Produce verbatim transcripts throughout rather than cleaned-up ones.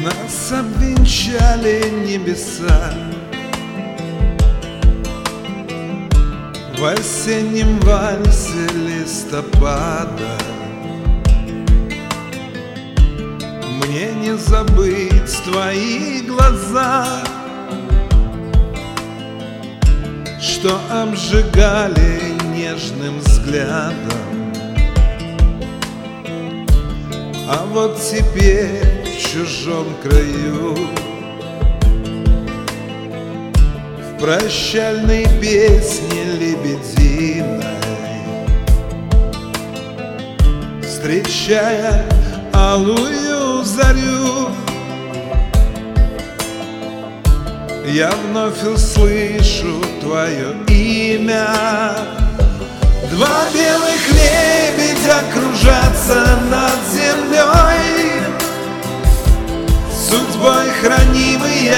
Нас обвенчали небеса в осеннем вальсе листопада. Мне не забыть твои глаза, что обжигали нежным взглядом. А вот теперь в чужом краю, в прощальной песне лебединой, встречая алую зарю, я вновь услышу твое имя. Два белых лебедя кружатся над землей, судьбой хранимые,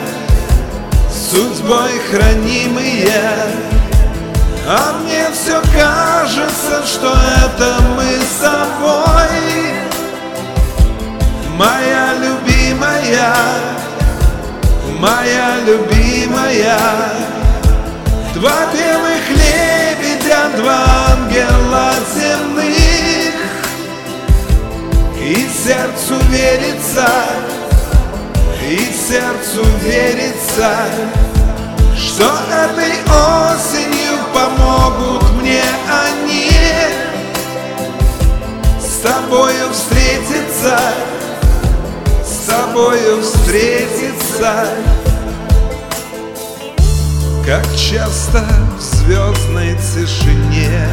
судьбой хранимые. А мне все кажется, что это мы с тобой, моя любимая, моя любимая. Два белых лебедя, два ангела земных, и сердцу верится, и сердцу верится, что этой осенью помогут мне они с тобою встретиться, с тобою встретиться. Как часто в звездной тишине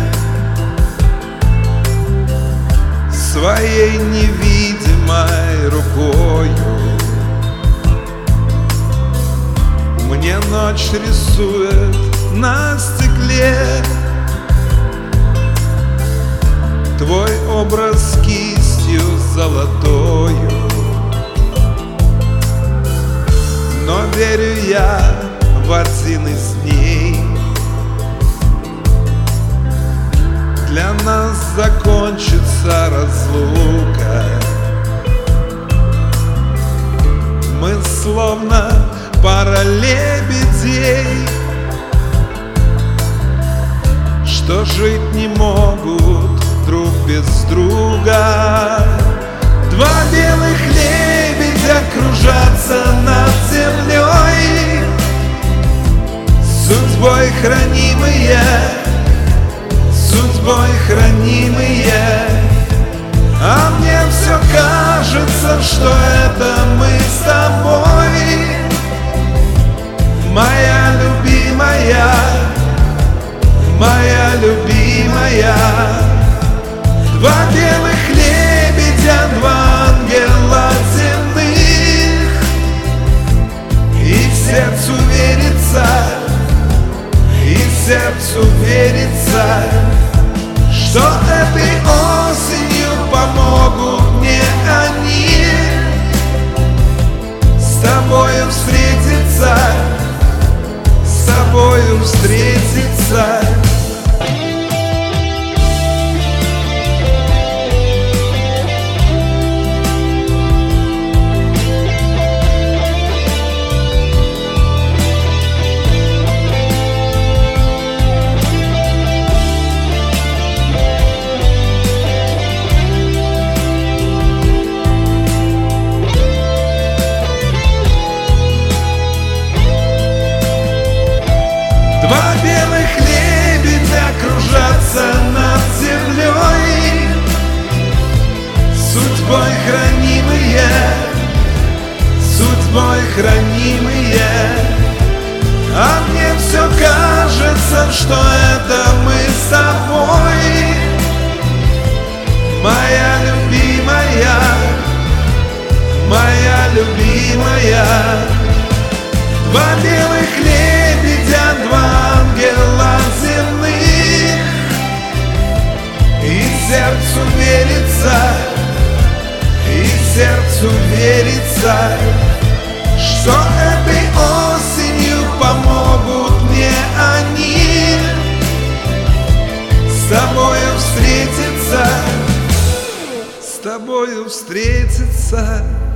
своей невидимой рукою мне ночь рисует на стекле твой образ кистью золотою. Но верю я в один из дней для нас закончится разлука. Мы словно пара лебедей, что жить не могут друг без друга. Два белых лебедя кружатся над землей, судьбой хранимые, судьбой хранимые. А мне все кажется, что это мы с тобой, моя любимая, моя любимая. Два белых лебедя, два ангела земных, и сердцу верится, и сердцу верится, что этой осенью помогут мне они с тобою встретиться, с тобою встретиться. Два белых лебедя кружатся над землей, судьбой хранимые, судьбой хранимые. А мне все кажется, что это мы с тобой, моя любимая, моя любимая. Два белых лебедя, два ангела земных, и сердцу верится, и сердцу верится, что этой осенью помогут мне они с тобою встретиться, с тобою встретиться.